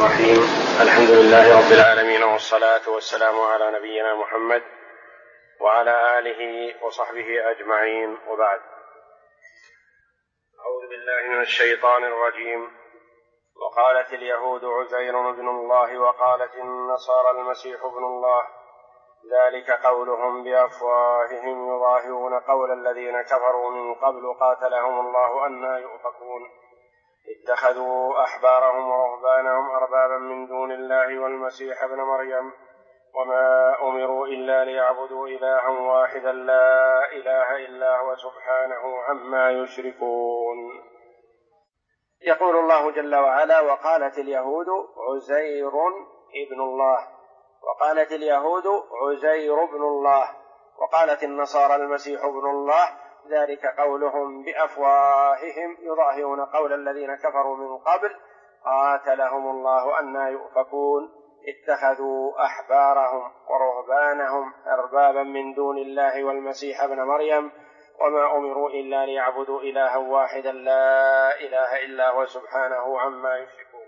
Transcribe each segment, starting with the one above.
الرحيم. الحمد لله رب العالمين، والصلاة والسلام على نبينا محمد وعلى آله وصحبه أجمعين، وبعد. أعوذ بالله من الشيطان الرجيم. وقالت اليهود عزير ابن الله وقالت النصارى المسيح ابن الله، ذلك قولهم بأفواههم يضاهئون قول الذين كفروا من قبل قاتلهم الله أنى يؤفكون. اتخذوا أحبارهم ورهبانهم أربابا من دون الله والمسيح ابن مريم وما أمروا إلا ليعبدوا إلها واحدا لا إله إلا هو سبحانه عما يشركون. يقول الله جل وعلا: وقالت اليهود عزير ابن الله، وقالت اليهود عزير ابن الله، وقالت النصارى المسيح ابن الله، ذلك قولهم بأفواههم يضاهئون قول الذين كفروا من قبل قاتلهم الله أنى يؤفكون. اتخذوا أحبارهم ورهبانهم أربابا من دون الله والمسيح ابن مريم وما أمروا إلا ليعبدوا إلها واحدا لا إله إلا هو سبحانه عما يشركون.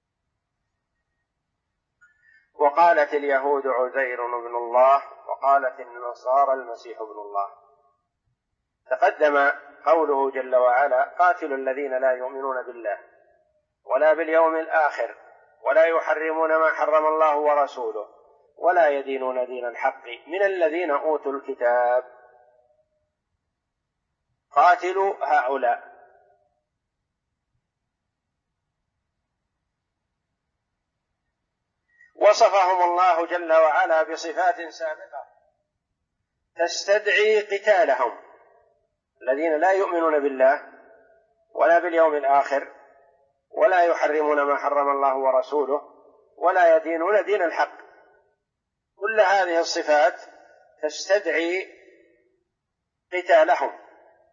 وقالت اليهود عزير ابن الله، وقالت النصارى المسيح ابن الله. تقدم قوله جل وعلا: قاتلوا الذين لا يؤمنون بالله ولا باليوم الآخر ولا يحرمون ما حرم الله ورسوله ولا يدينون دين الحق من الذين أوتوا الكتاب. قاتلوا هؤلاء. وصفهم الله جل وعلا بصفات سابقة تستدعي قتالهم، الذين لا يؤمنون بالله ولا باليوم الآخر ولا يحرمون ما حرم الله ورسوله ولا يدينون دين الحق. كل هذه الصفات تستدعي قتالهم.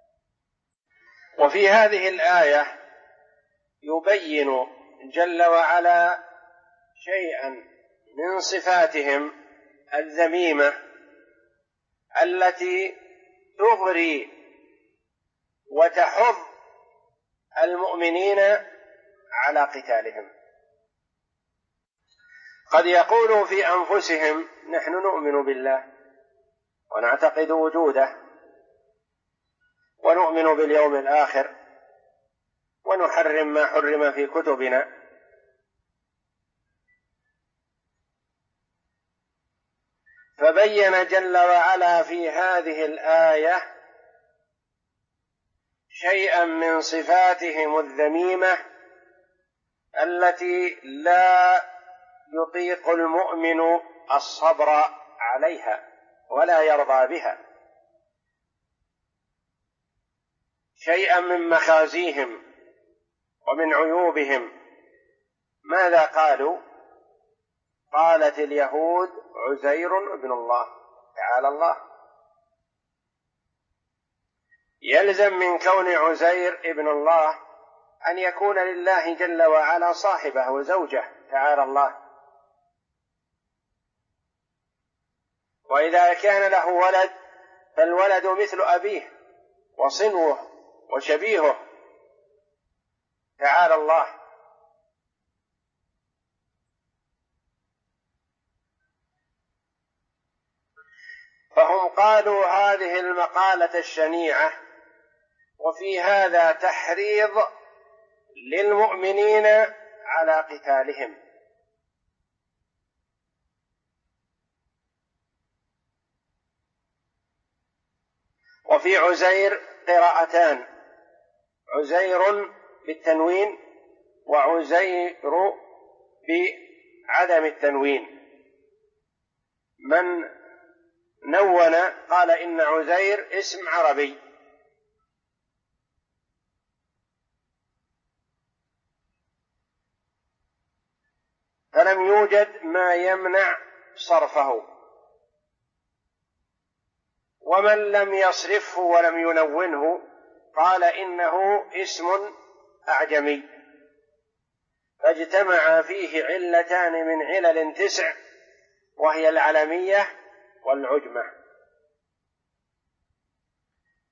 وفي هذه الآية يبين جل وعلا شيئا من صفاتهم الذميمة التي تغري وتحض المؤمنين على قتالهم. قد يقولوا في أنفسهم: نحن نؤمن بالله ونعتقد وجوده ونؤمن باليوم الآخر ونحرم ما حرم في كتبنا، فبين جل وعلا في هذه الآية شيئا من صفاتهم الذميمة التي لا يطيق المؤمن الصبر عليها ولا يرضى بها، شيئا من مخازيهم ومن عيوبهم. ماذا قالوا؟ قالت اليهود عزير ابن الله، تعالى الله. يلزم من كون عزير ابن الله أن يكون لله جل وعلا صاحبة وزوجة، تعالى الله. وإذا كان له ولد فالولد مثل أبيه وصنوه وشبيهه، تعالى الله. فهم قالوا هذه المقالة الشنيعة، وفي هذا تحريض للمؤمنين على قتالهم. وفي عزير قراءتان: عزير بالتنوين وعزير بعدم التنوين. من نون قال إن عزير اسم عربي، فلم يوجد ما يمنع صرفه. ومن لم يصرفه ولم ينونه قال إنه اسم أعجمي، فاجتمع فيه علتان من علل 9، وهي العلمية والعجمة،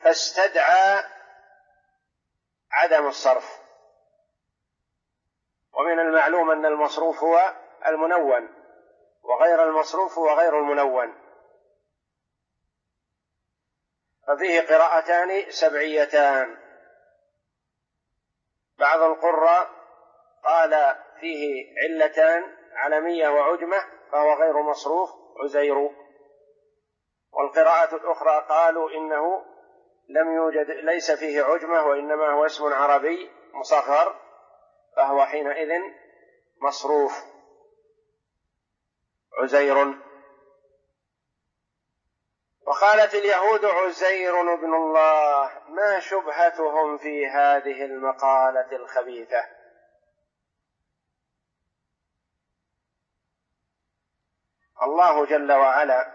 فاستدعى عدم الصرف. ومن المعلوم أن المصروف هو المنون، وغير المصروف هو غير المنون، ففيه قراءتان سبعيتان. بعض القراء قال فيه علتان، علمية وعجمة، فهو غير مصروف عزير. والقراءة الأخرى قالوا إنه لم يوجد، ليس فيه عجمة، وإنما هو اسم عربي مصغر، فهو حينئذ مصروف عزير. وقالت اليهود عزير ابن الله. ما شبهتهم في هذه المقالة الخبيثة؟ الله جل وعلا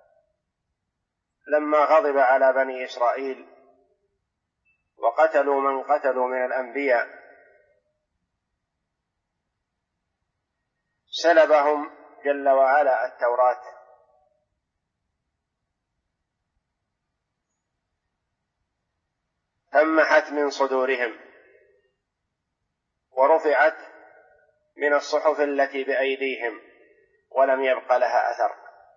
لما غضب على بني إسرائيل وقتلوا من قتلوا من الأنبياء سلبهم جل وعلا التوراة، فمحت من صدورهم ورفعت من الصحف التي بأيديهم ولم يبق لها أثر،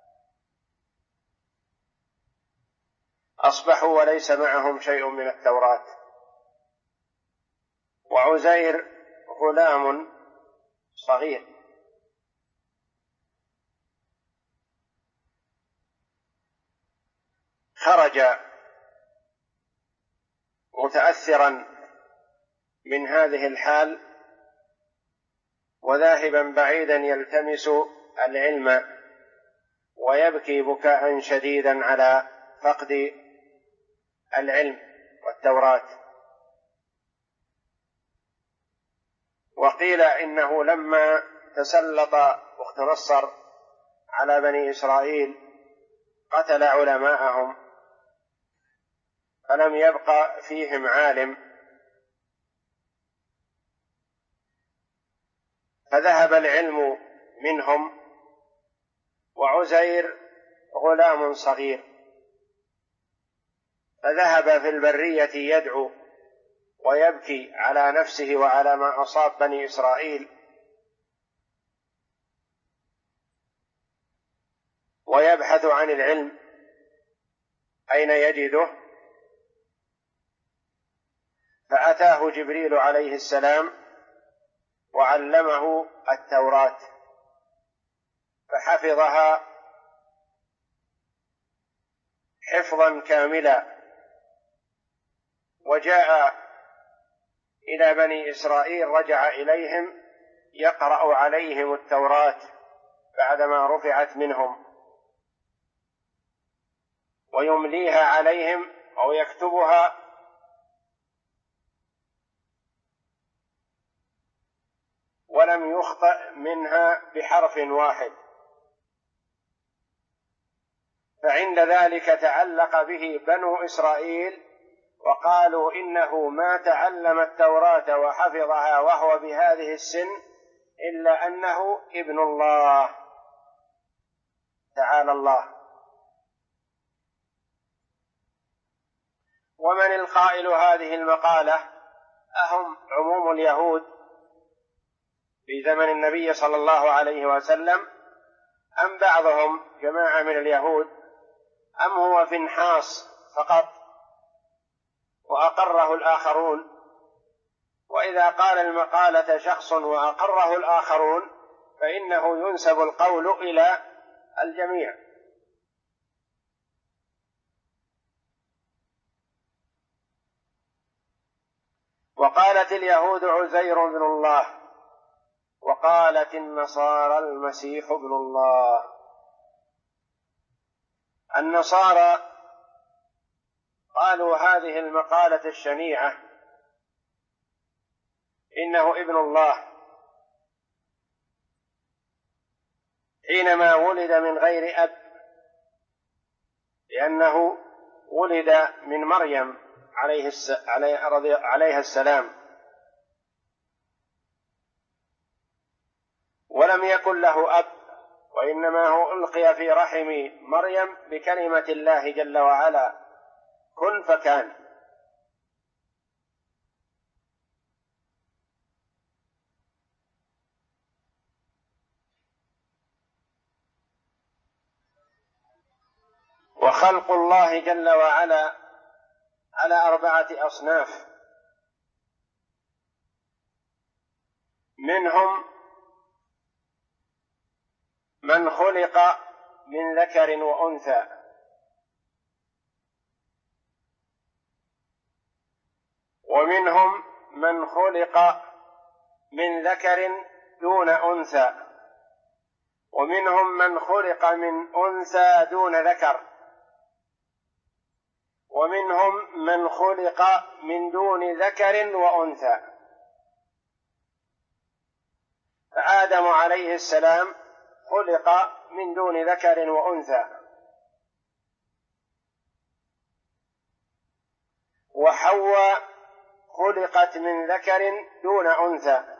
أصبحوا وليس معهم شيء من التوراة. وعزير غلام صغير، خرج متأثرا من هذه الحال وذاهبا بعيدا يلتمس العلم، ويبكي بكاء شديدا على فقد العلم والتوراة. وقيل إنه لما تسلط مختنصر على بني إسرائيل قتل علماءهم، فلم يبق فيهم عالم، فذهب العلم منهم، وعزير غلام صغير، فذهب في البرية يدعو ويبكي على نفسه وعلى ما أصاب بني إسرائيل، ويبحث عن العلم أين يجده، فأتاه جبريل عليه السلام وعلمه التوراة فحفظها حفظا كاملا، وجاء إلى بني إسرائيل، رجع إليهم يقرأ عليهم التوراة بعدما رفعت منهم، ويمليها عليهم أو يكتبها، ولم يخطئ منها بحرف واحد. فعند ذلك تعلق به بنو إسرائيل وقالوا إنه ما تعلم التوراة وحفظها وهو بهذه السن إلا أنه ابن الله تعالى الله. ومن القائل هذه المقالة؟ أهم عموم اليهود في زمن النبي صلى الله عليه وسلم، أم بعضهم جماعة من اليهود، أم هو فنحاس فقط وأقره الآخرون؟ وإذا قال المقالة شخص وأقره الآخرون فإنه ينسب القول إلى الجميع. وقالت اليهود عزير بن الله، وقالت النصارى المسيح ابن الله. النصارى قالوا هذه المقالة الشنيعة إنه ابن الله حينما ولد من غير أب، لأنه ولد من مريم عليها السلام، ولم يكن له أب، وإنما هو ألقي في رحم مريم بكلمة الله جل وعلا كن فكان. خلق الله جل وعلا على 4 أصناف: منهم من خلق من ذكر وأنثى، ومنهم من خلق من ذكر دون أنثى، ومنهم من خلق من أنثى دون ذكر، ومنهم من خلق من دون ذكر وأنثى. فآدم عليه السلام خلق من دون ذكر وأنثى، وحواء خلقت من ذكر دون أنثى،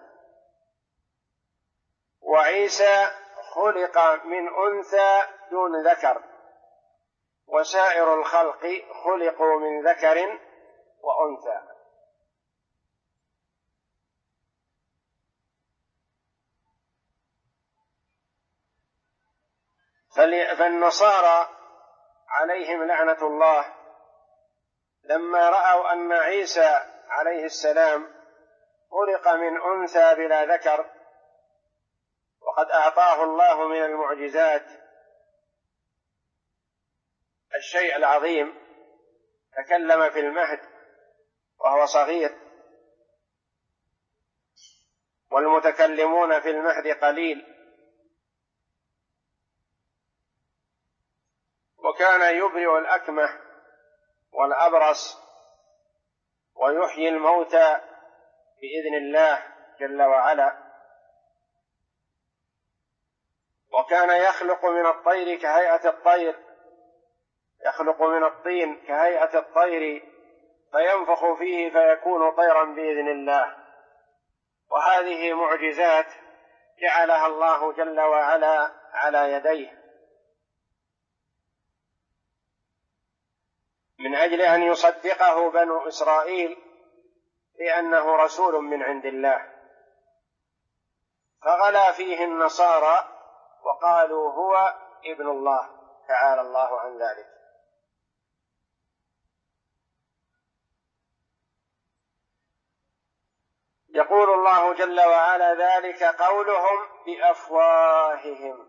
وعيسى خلق من أنثى دون ذكر، وسائر الخلق خلقوا من ذكر وأنثى. فالنصارى عليهم لعنة الله لما رأوا أن عيسى عليه السلام خلق من أنثى بلا ذكر، وقد أعطاه الله من المعجزات الشيء العظيم، تكلم في المهد وهو صغير، والمتكلمون في المهد قليل، وكان يبرئ الأكمه والأبرص ويحيي الموتى بإذن الله جل وعلا، وكان يخلق من الطير كهيئة الطير، يخلق من الطين كهيئة الطير فينفخ فيه فيكون طيرا بإذن الله. وهذه معجزات جعلها الله جل وعلا على يديه من أجل أن يصدقه بنو إسرائيل بأنه رسول من عند الله، فغلا فيه النصارى وقالوا هو ابن الله تعالى الله عن ذلك. يقول الله جل وعلا: ذلك قولهم بأفواههم.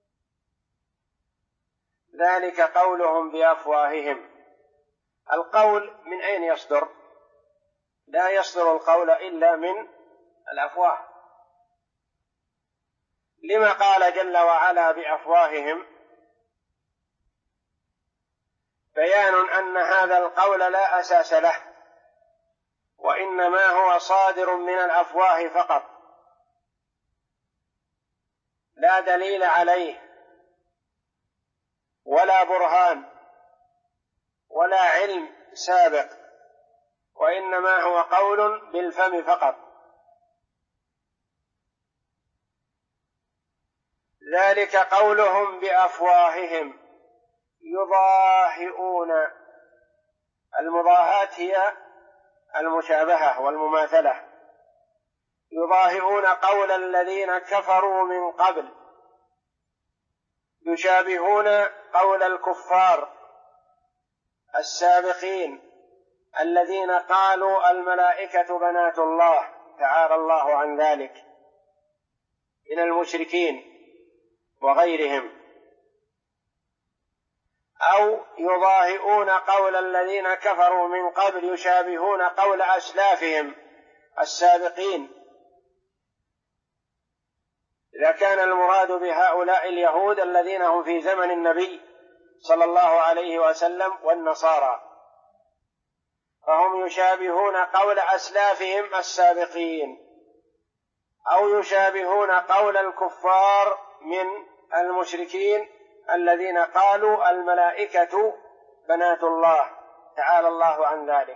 ذلك قولهم بأفواههم. القول من أين يصدر؟ لا يصدر القول إلا من الأفواه. لما قال جل وعلا بأفواههم؟ بيان أن هذا القول لا أساس له، وإنما هو صادر من الأفواه فقط، لا دليل عليه ولا برهان ولا علم سابق، وإنما هو قول بالفم فقط. ذلك قولهم بأفواههم يضاهئون. المضاهاة هي المشابهة والمماثلة. يضاهئون قول الذين كفروا من قبل، يشابهون قول الكفار السابقين الذين قالوا الملائكة بنات الله تعالى الله عن ذلك من المشركين وغيرهم، أو يضاهئون قول الذين كفروا من قبل، يشابهون قول أسلافهم السابقين. إذا كان المراد بهؤلاء اليهود الذين هم في زمن النبي صلى الله عليه وسلم والنصارى، فهم يشابهون قول أسلافهم السابقين، أو يشابهون قول الكفار من المشركين الذين قالوا الملائكة بنات الله تعالى الله عن ذلك.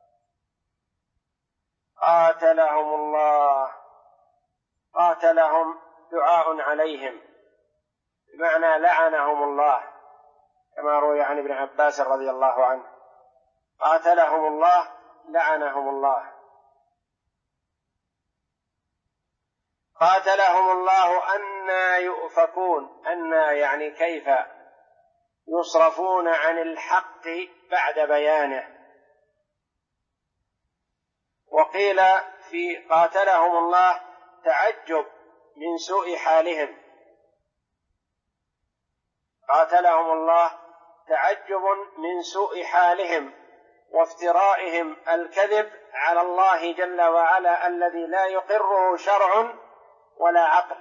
قاتلهم الله. قاتلهم دعاء عليهم، بمعنى لعنهم الله، كما روي عن ابن عباس رضي الله عنه: قاتلهم الله لعنهم الله. قاتلهم الله أنى يؤفكون. أنى يعني كيف، يصرفون عن الحق بعد بيانه. وقيل في قاتلهم الله تعجب من سوء حالهم، قاتلهم الله تعجب من سوء حالهم وافترائهم الكذب على الله جل وعلا الذي لا يقره شرع ولا عقل.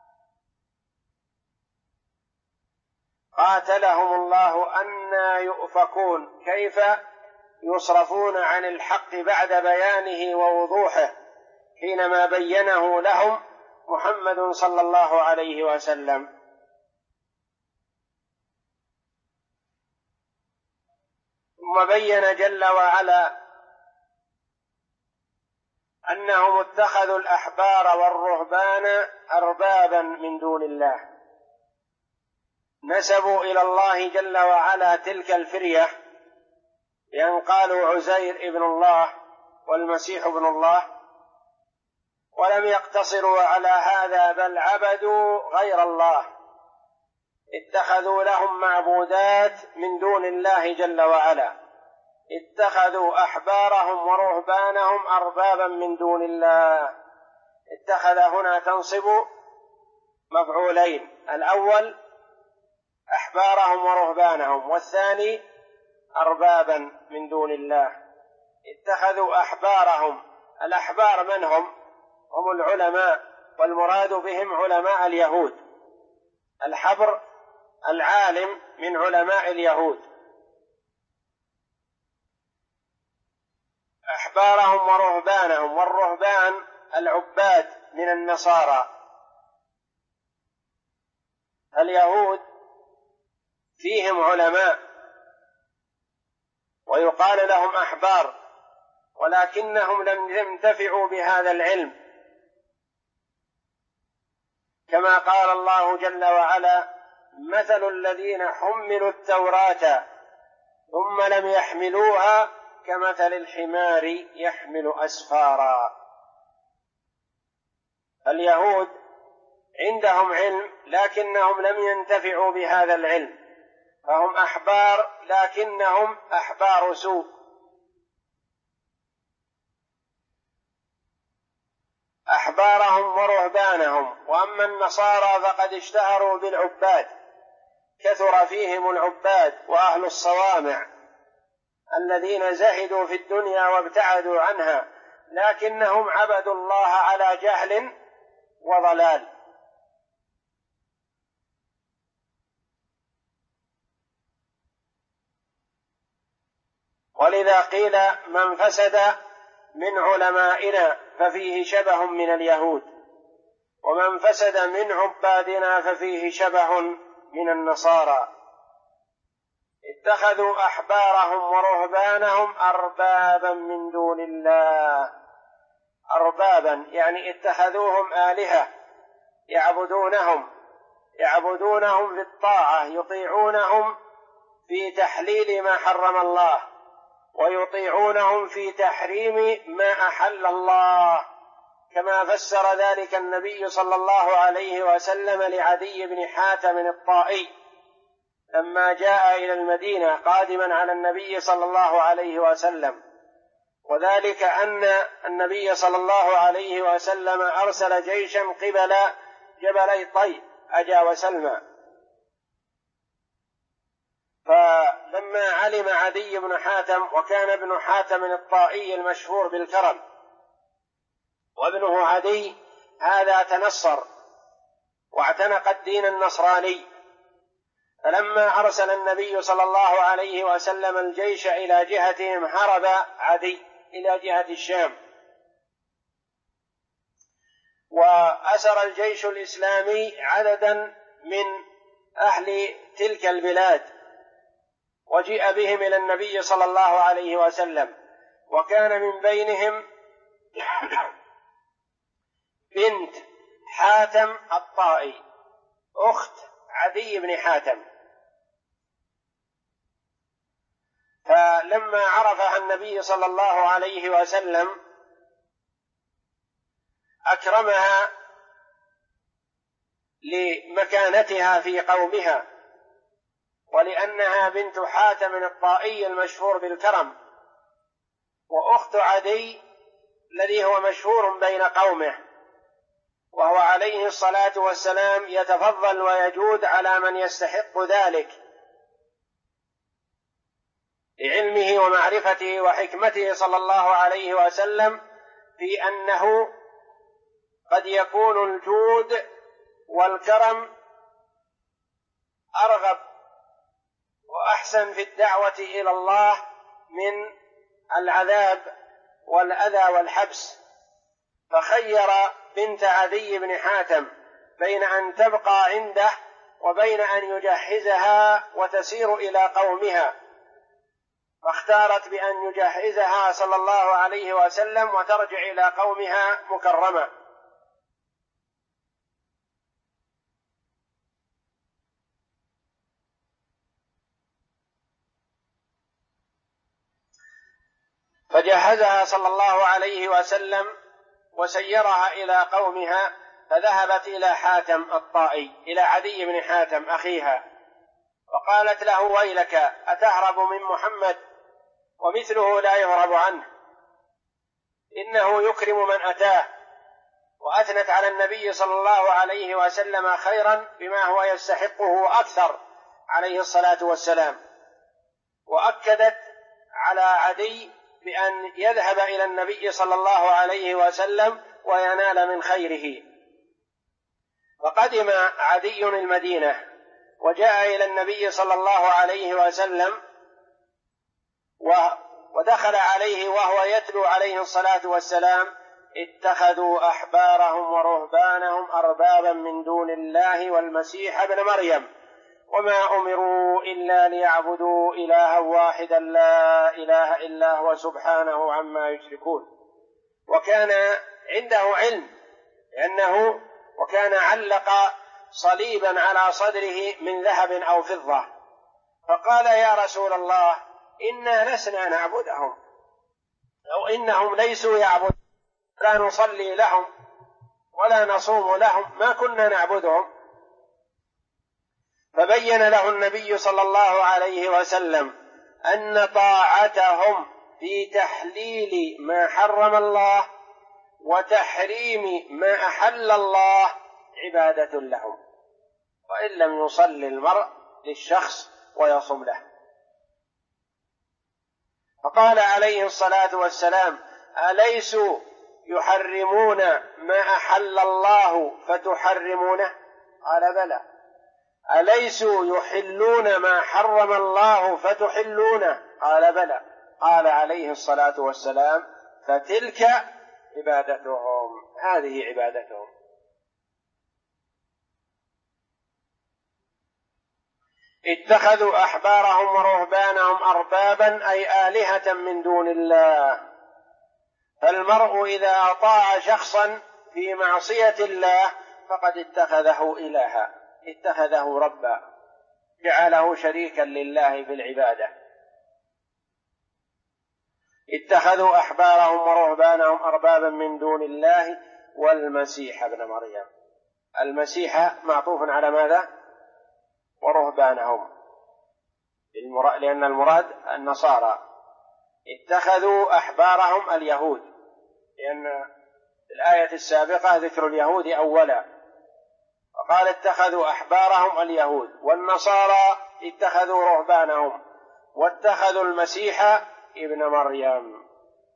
قاتلهم الله أنى يؤفكون، كيف يصرفون عن الحق بعد بيانه ووضوحه حينما بينه لهم محمد صلى الله عليه وسلم. ثم بين جل وعلا أنهم اتخذوا الأحبار والرهبان أربابا من دون الله، نسبوا إلى الله جل وعلا تلك الفرية بأن قالوا عزير ابن الله والمسيح ابن الله، ولم يقتصروا على هذا بل عبدوا غير الله، اتخذوا لهم معبودات من دون الله جل وعلا، اتخذوا أحبارهم ورهبانهم أربابا من دون الله. اتخذ هنا تنصب مفعولين، الأول أحبارهم ورهبانهم، والثاني أربابا من دون الله. اتخذوا أحبارهم، الأحبار من هم؟ هم العلماء، والمراد بهم علماء اليهود. الحبر العالم من علماء اليهود. أحبارهم ورهبانهم، والرهبان العباد من النصارى. اليهود فيهم علماء ويقال لهم أحبار، ولكنهم لم ينتفعوا بهذا العلم، كما قال الله جل وعلا: مثل الذين حملوا التوراة ثم لم يحملوها كمثل الحمار يحمل أسفارا. اليهود عندهم علم لكنهم لم ينتفعوا بهذا العلم، فهم أحبار لكنهم أحبار سوء. أحبارهم ورهبانهم. وأما النصارى فقد اشتهروا بالعباد، كثر فيهم العباد وأهل الصوامع الذين زهدوا في الدنيا وابتعدوا عنها، لكنهم عبدوا الله على جهل وضلال. ولذا قيل: من فسد من علمائنا ففيه شبه من اليهود، ومن فسد من عبادنا ففيه شبه من النصارى. اتخذوا أحبارهم ورهبانهم أربابا من دون الله. أربابا يعني اتخذوهم آلهة، يعبدونهم بالطاعة، يطيعونهم في تحليل ما حرم الله، ويطيعونهم في تحريم ما أحل الله، كما فسر ذلك النبي صلى الله عليه وسلم لعدي بن حاتم الطائي لما جاء إلى المدينة قادما على النبي صلى الله عليه وسلم، وذلك أن النبي صلى الله عليه وسلم أرسل جيشا قبل جبلي طي أجا وسلمى. فلما علم عدي بن حاتم، وكان ابن حاتم الطائي المشهور بالكرم، وابنه عدي هذا تنصر واعتنق الدين النصراني، فلما أرسل النبي صلى الله عليه وسلم الجيش إلى جهتهم هرب عدي إلى جهة الشام، وأسر الجيش الإسلامي عددا من أهل تلك البلاد، وجيء بهم إلى النبي صلى الله عليه وسلم، وكان من بينهم بنت حاتم الطائي أخت عدي بن حاتم. فلما عرفها النبي صلى الله عليه وسلم أكرمها لمكانتها في قومها، ولأنها بنت حاتم الطائي المشهور بالكرم، وأخت عدي الذي هو مشهور بين قومه، وهو عليه الصلاة والسلام يتفضل ويجود على من يستحق ذلك لعلمه ومعرفته وحكمته صلى الله عليه وسلم في أنه قد يكون الجود والكرم أرغب وأحسن في الدعوة إلى الله من العذاب والأذى والحبس، فخير بنت عدي بن حاتم بين أن تبقى عنده وبين أن يجهزها وتسير إلى قومها، فاختارت بأن يجهزها صلى الله عليه وسلم وترجع إلى قومها مكرمة. فجهزها صلى الله عليه وسلم وسيرها إلى قومها، فذهبت إلى حاتم الطائي، إلى عدي بن حاتم أخيها، وقالت له: ويلك، أتهرب من محمد ومثله لا يهرب عنه، إنه يكرم من أتاه. وأثنت على النبي صلى الله عليه وسلم خيرا بما هو يستحقه أكثر عليه الصلاة والسلام، وأكدت على عدي بأن يذهب إلى النبي صلى الله عليه وسلم وينال من خيره. فقدم عدي المدينة وجاء إلى النبي صلى الله عليه وسلم، ودخل عليه وهو يتلو عليه الصلاة والسلام: اتخذوا أحبارهم ورهبانهم أربابا من دون الله والمسيح ابن مريم وما أمروا إلا ليعبدوا إلها واحدا لا إله إلا هو سبحانه عما يشركون. وكان عنده علم لأنه وكان علق صليبا على صدره من ذهب أو فضة، فقال: يا رسول الله، إنا لسنا نعبدهم، أو إنهم ليسوا يعبدون، لا نصلي لهم ولا نصوم لهم، ما كنا نعبدهم. فبين له النبي صلى الله عليه وسلم أن طاعتهم في تحليل ما حرم الله وتحريم ما أحل الله عبادة لهم، وإن لم يصلي المرء للشخص ويصم له. فقال عليه الصلاة والسلام: أليسوا يحرمون ما أحل الله فتحرمونه؟ قال: بلى. أليسوا يحلون ما حرم الله فتحلونه؟ قال: بلى. قال عليه الصلاة والسلام: فتلك عبادتهم، هذه عبادتهم. اتخذوا أحبارهم ورهبانهم أربابا أي آلهة من دون الله. فالمرء إذا أطاع شخصا في معصية الله فقد اتخذه إلها، اتخذه ربا، جعله شريكا لله في العبادة. اتخذوا أحبارهم ورهبانهم أربابا من دون الله والمسيح ابن مريم. المسيح معطوف على ماذا؟ ورهبانهم، لأن المراد النصارى. اتخذوا أحبارهم اليهود، لأن الآية السابقة ذكر اليهود أولا، وقال اتخذوا أحبارهم اليهود، والنصارى اتخذوا رهبانهم، واتخذوا المسيح ابن مريم.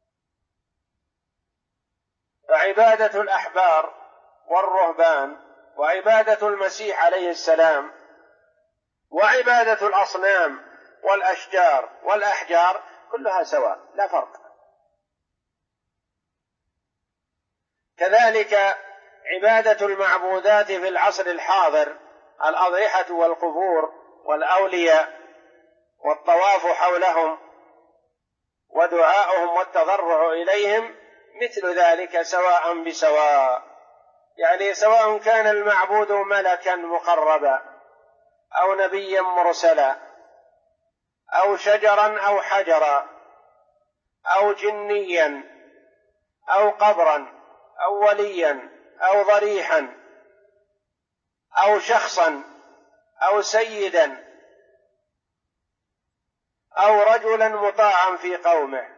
فعبادة الأحبار والرهبان وعبادة المسيح عليه السلام وعبادة الأصنام والأشجار والأحجار كلها سواء، لا فرق. كذلك عبادة المعبودات في العصر الحاضر، الأضرحة والقبور والأولياء والطواف حولهم ودعاؤهم والتضرع إليهم، مثل ذلك سواء بسواء، يعني سواء كان المعبود ملكا مقربا أو نبيا مرسلا أو شجرا أو حجرا أو جنيا أو قبرا أو وليا أو ضريحا أو شخصا أو سيدا أو رجلا مطاعا في قومه.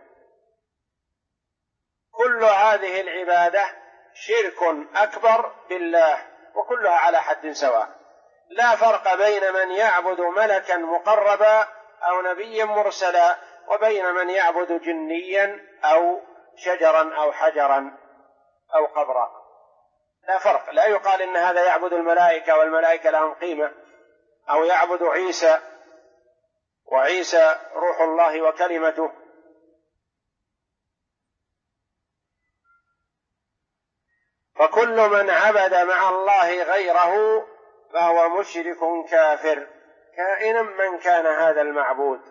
كل هذه العبادة شرك أكبر بالله، وكلها على حد سواء، لا فرق بين من يعبد ملكا مقربا أو نبيا مرسلا وبين من يعبد جنيا أو شجرا أو حجرا أو قبرا، لا فرق. لا يقال إن هذا يعبد الملائكة والملائكة لهم قيمة، أو يعبد عيسى وعيسى روح الله وكلمته. فكل من عبد مع الله غيره فهو مشرك كافر، كائنا من كان هذا المعبود.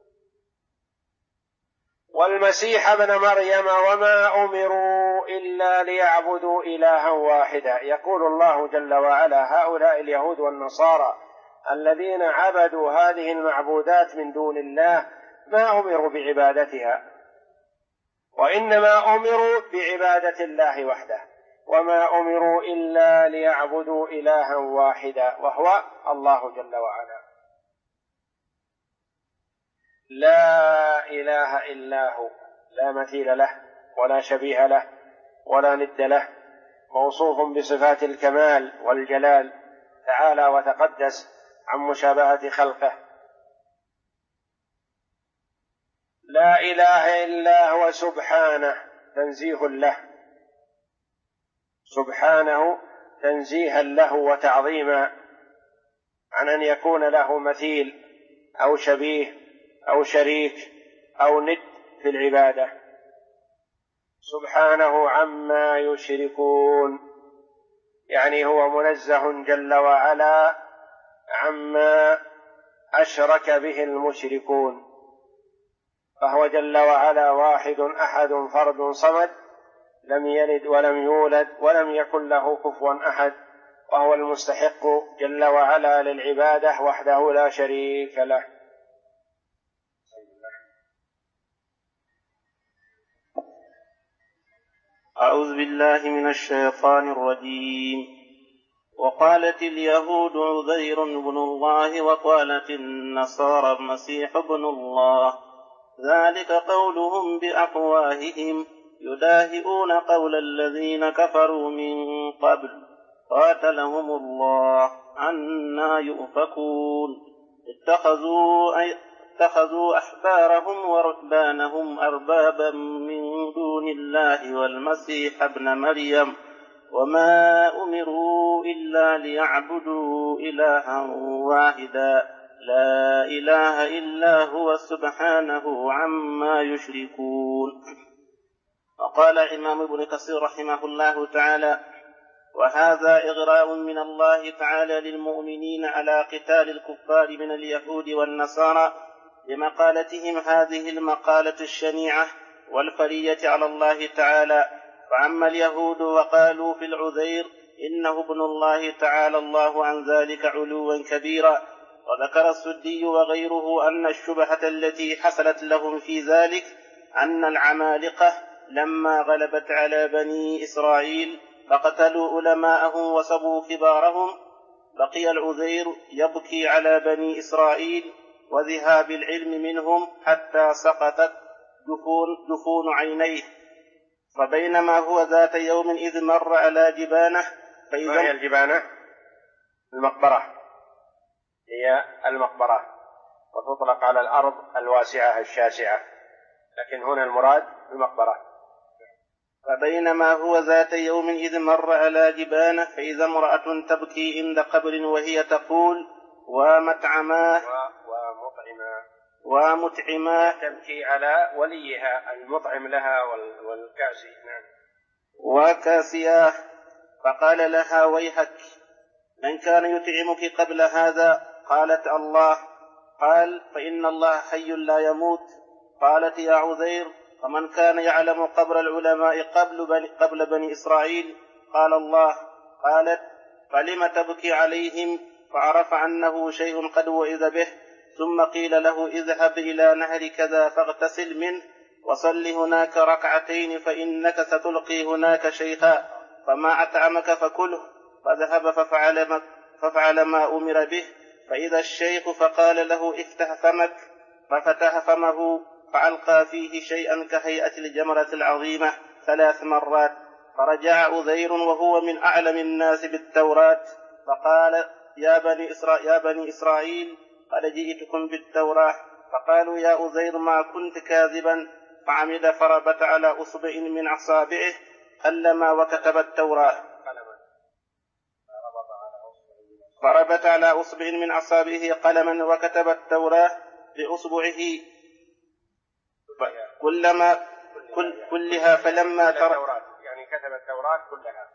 والمسيح ابن مريم وما أمروا إلا ليعبدوا إلها واحدا. يقول الله جل وعلا: هؤلاء اليهود والنصارى الذين عبدوا هذه المعبودات من دون الله ما أمروا بعبادتها، وإنما أمروا بعبادة الله وحده، وما أمروا إلا ليعبدوا إلها واحدا وهو الله جل وعلا. لا إله إلا هو، لا مثيل له ولا شبيه له ولا ند له، موصوف بصفات الكمال والجلال تعالى وتقدس عن مشابهة خلقه. لا إله إلا هو سبحانه، تنزيه له، سبحانه تنزيها له وتعظيما عن أن يكون له مثيل أو شبيه أو شريك أو ند في العبادة. سبحانه عما يشركون، يعني هو منزه جل وعلا عما أشرك به المشركون، فهو جل وعلا واحد أحد فرد صمد، لم يلد ولم يولد ولم يكن له كفوا أحد، وهو المستحق جل وعلا للعبادة وحده لا شريك له. أعوذ بالله من الشيطان الرجيم. وقالت اليهود عزير بن الله وقالت النصارى المسيح ابن الله، ذلك قولهم بأفواههم يداهئون قول الذين كفروا من قبل قاتلهم الله أنى يؤفكون. اتخذوا أحبارهم ورهبانهم أربابا من دون الله والمسيح ابن مريم وما أمروا إلا ليعبدوا إلها واحدا لا إله إلا هو سبحانه عما يشركون. وقال الإمام ابن كثير رحمه الله تعالى: وهذا إغراء من الله تعالى للمؤمنين على قتال الكفار من اليهود والنصارى لمقالتهم هذه المقالة الشنيعة والفرية على الله تعالى. فأما اليهود وقالوا في العزير إنه ابن الله تعالى الله عن ذلك علوا كبيرا. وذكر السدي وغيره أن الشبهة التي حصلت لهم في ذلك أن العمالقة لما غلبت على بني إسرائيل فقتلوا علماءهم وسبوا كبارهم، بقي العزير يبكي على بني إسرائيل وذهاب العلم منهم حتى سقطت جفون عينيه. فبينما هو ذات يوم إذ مر على جبانه ما هي الجبانة؟ المقبرة، هي المقبرة، وتطلق على الأرض الواسعة الشاسعة، لكن هنا المراد المقبرة. فبينما هو ذات يوم إذ مر على جبانه فإذا امرأة تبكي عند قبر وهي تقول: ومطعما تبكي على وليها المطعم لها والكاسي. نعم. وكاسياه. فقال لها: ويحك، من كان يطعمك قبل هذا؟ قالت: الله. قال: فإن الله حي لا يموت. قالت: يا عزير، ومن كان يعلم قبر العلماء قبل بني إسرائيل؟ قال: الله. قالت: فلم تبكي عليهم؟ فعرف أنه شيء قد وعظ به. ثم قيل له: اذهب إلى نهر كذا فاغتسل منه وصل هناك ركعتين فإنك ستلقي هناك شيئا، فما أطعمك فكله. فذهب ففعل ما أمر به. فإذا الشيخ فقال له: افتح فمك. ففتح فمه فألقى فيه شيئا كهيئة الجمرة العظيمة 3 مرات، فرجع عزير وهو من أعلم الناس بالتوراة فقال: يا بني إسرائيل قد جئتكم بالتوراة. فقالوا: يا عزير ما كنت كاذبا. فعمد فربت على أصبع من أصابعه قلما وكتب التوراة، فربت على أصبع من أصابعه قلما وكتب التوراة بأصبعه كلها فلما يعني كتب التوراة كلها.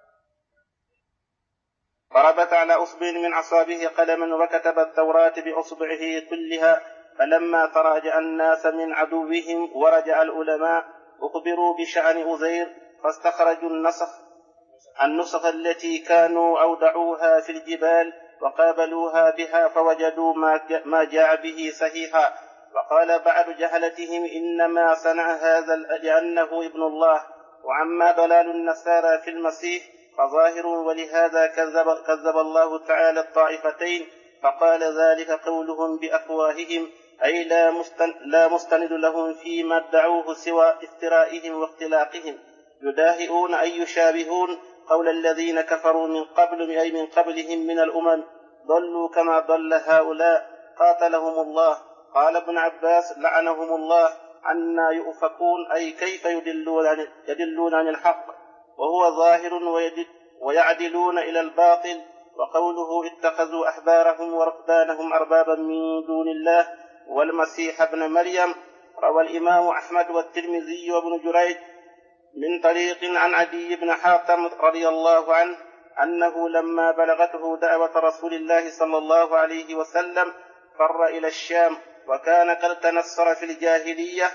فربت على أصبع من أصابعه قلما وكتب التوراة بأصبعه كلها فلما تراجع الناس من عدوهم ورجع العلماء أخبروا بشأن عزير فاستخرجوا النسخ التي كانوا أودعوها في الجبال وقابلوها بها فوجدوا ما جاء به صحيحا. وقال بعض جهلتهم: إنما صنع هذا لأنه ابن الله، وعما ضلال النصارى في المسيح فظاهر، ولهذا كذب الله تعالى الطائفتين فقال ذلك قولهم بأفواههم، أي لا مستند لهم فيما ادعوه سوى افترائهم واختلاقهم، يداهئون أي يشابهون قول الذين كفروا من قبل أي من قبلهم من الأمم، ضلوا كما ضل هؤلاء قاتلهم الله. قال ابن عباس لعنهم الله: عنا يؤفكون، أي كيف يدلون عن الحق وهو ظاهر ويعدلون إلى الباطل. وقوله اتخذوا أحبارهم ورهبانهم أربابا من دون الله والمسيح ابن مريم، روى الإمام أحمد والترمذي وابن جريج من طريق عن عدي بن حاتم رضي الله عنه أنه لما بلغته دعوة رسول الله صلى الله عليه وسلم فر إلى الشام، وكان قد تنصر في الجاهلية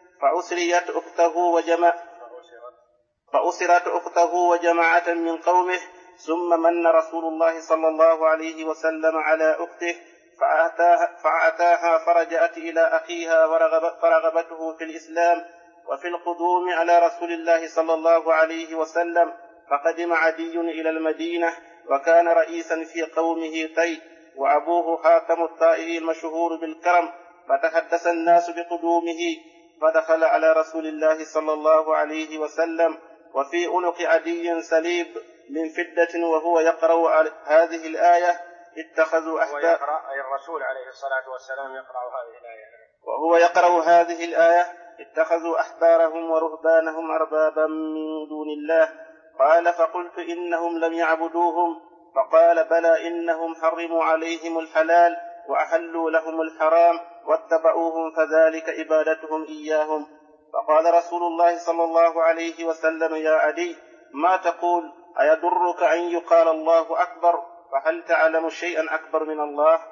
فأسرت أخته وجماعة من قومه، ثم من رسول الله صلى الله عليه وسلم على أخته فأعتاها فرجعت إلى أخيها فرغبته في الإسلام وفي القدوم على رسول الله صلى الله عليه وسلم. فقدم عدي إلى المدينة وكان رئيسا في قومه طي، وأبوه حاتم الطائي المشهور بالكرم، فتحدث الناس بقدومه، فدخل على رسول الله صلى الله عليه وسلم وفي عنق عدي سليب من فدة وهو يقرأ هذه الآية اتخذوا الرسول عليه الصلاة والسلام يقرأ هذه الآية وهو يقرأ هذه الآية اتخذوا أحبارهم ورهبانهم أربابا من دون الله. قال: فقلت إنهم لم يعبدوهم. فقال: بلى، إنهم حرموا عليهم الحلال وأحلوا لهم الحرام واتبعوهم فذلك عبادتهم إياهم. فقال رسول الله صلى الله عليه وسلم: يا عدي، ما تقول؟ أيضرك أن يقال الله أكبر؟ فهل تعلم شيئا أكبر من الله؟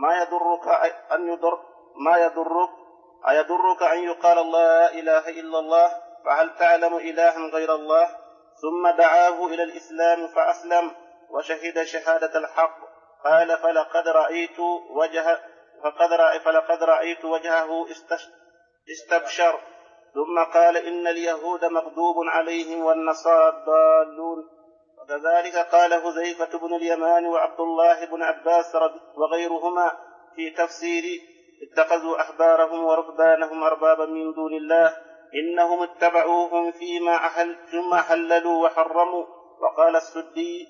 أيضرك أن يقال لا إله إلا الله؟ فهل تعلم إلها غير الله؟ ثم دعاه إلى الإسلام فأسلم وشهد شهادة الحق. قال: فلقد رأيت وجهه استبشر. ثم قال: إن اليهود مغضوب عليهم والنصارى الضالون. وكذلك قال حذيفة بن اليمان وعبد الله بن عباس وغيرهما في تفسير اتخذوا أحبارهم ورهبانهم أربابا من دون الله إنهم اتبعوهم ثم حللوا وحرموا. وقال السدي: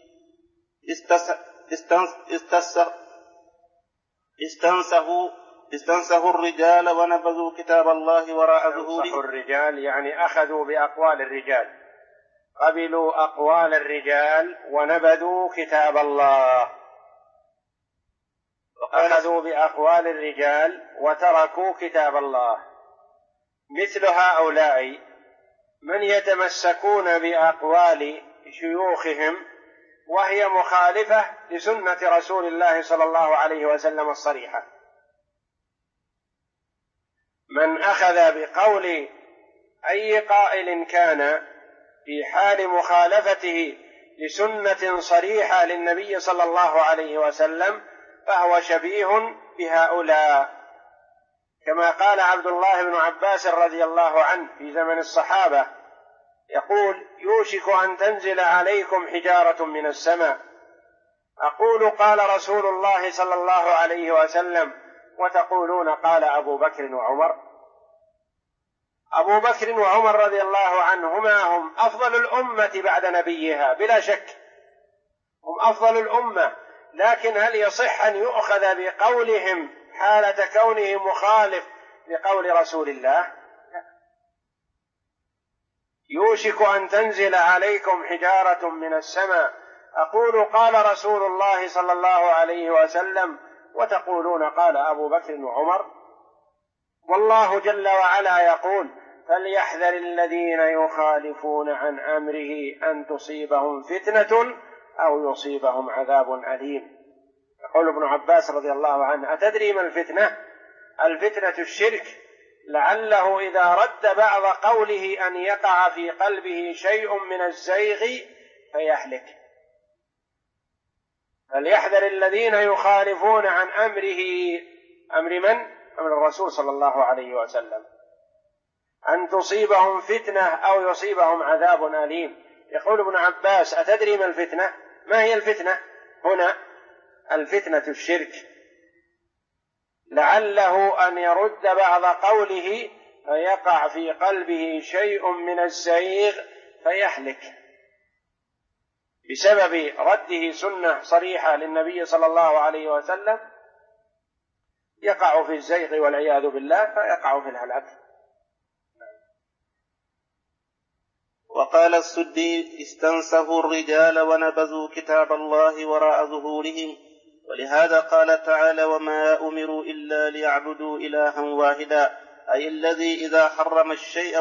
استنسخوا الرجال ونبذوا كتاب الله وراء ظهورهم. استنسخوا الرجال يعني أخذوا بأقوال الرجال، قبلوا أقوال الرجال ونبذوا كتاب الله. أخذوا بأقوال الرجال وتركوا كتاب الله. مثل هؤلاء من يتمسكون بأقوال شيوخهم وهي مخالفة لسنة رسول الله صلى الله عليه وسلم الصريحة. من أخذ بقول أي قائل كان في حال مخالفته لسنة صريحة للنبي صلى الله عليه وسلم فهو شبيه بهؤلاء، كما قال عبد الله بن عباس رضي الله عنه في زمن الصحابة يقول: يوشك أن تنزل عليكم حجارة من السماء. أقول: قال رسول الله صلى الله عليه وسلم: وتقولون قال أبو بكر وعمر. أبو بكر وعمر رضي الله عنهما هم أفضل الأمة بعد نبيها بلا شك، هم أفضل الأمة، لكن هل يصح أن يؤخذ بقولهم حالة كونه مخالف لقول رسول الله؟ يوشك أن تنزل عليكم حجارة من السماء أقول قال رسول الله صلى الله عليه وسلم وتقولون قال أبو بكر وعمر. والله جل وعلا يقول فليحذر الذين يخالفون عن أمره أن تصيبهم فتنة أو يصيبهم عذاب أليم. يقول ابن عباس رضي الله عنه أتدري ما الفتنة؟ الفتنة الشرك، لعله إذا رد بعض قوله أن يقع في قلبه شيء من الزيغ فيهلك. فليحذر الذين يخالفون عن أمره، أمر من؟ أمر الرسول صلى الله عليه وسلم، أن تصيبهم فتنة أو يصيبهم عذاب أليم. يقول ابن عباس أتدري ما الفتنة؟ ما هي الفتنة هنا؟ الفتنة الشرك، لعله أن يرد بعض قوله فيقع في قلبه شيء من الزيغ فيهلك بسبب رده سنة صريحة للنبي صلى الله عليه وسلم، يقع في الزيغ والعياذ بالله فيقع في الهلاك. وقال السدي استنسخوا الرجال ونبذوا كتاب الله وراء ظهورهم، ولهذا قال تعالى وما أمروا إلا ليعبدوا إلها واحدا، أي الذي إذا حرم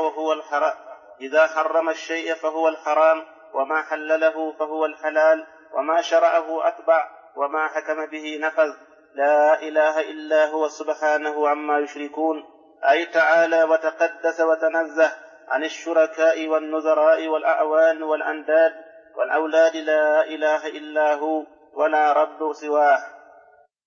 الشيء فهو الحرام، وما حلله فهو الحلال، وما شرعه أتبع، وما حكم به نفذ، لا إله إلا هو سبحانه عما يشركون، أي تعالى وتقدس وتنزه عن الشركاء والنذراء والأعوان والأنداد والأولاد، لا إله إلا هو ولا رب سواه.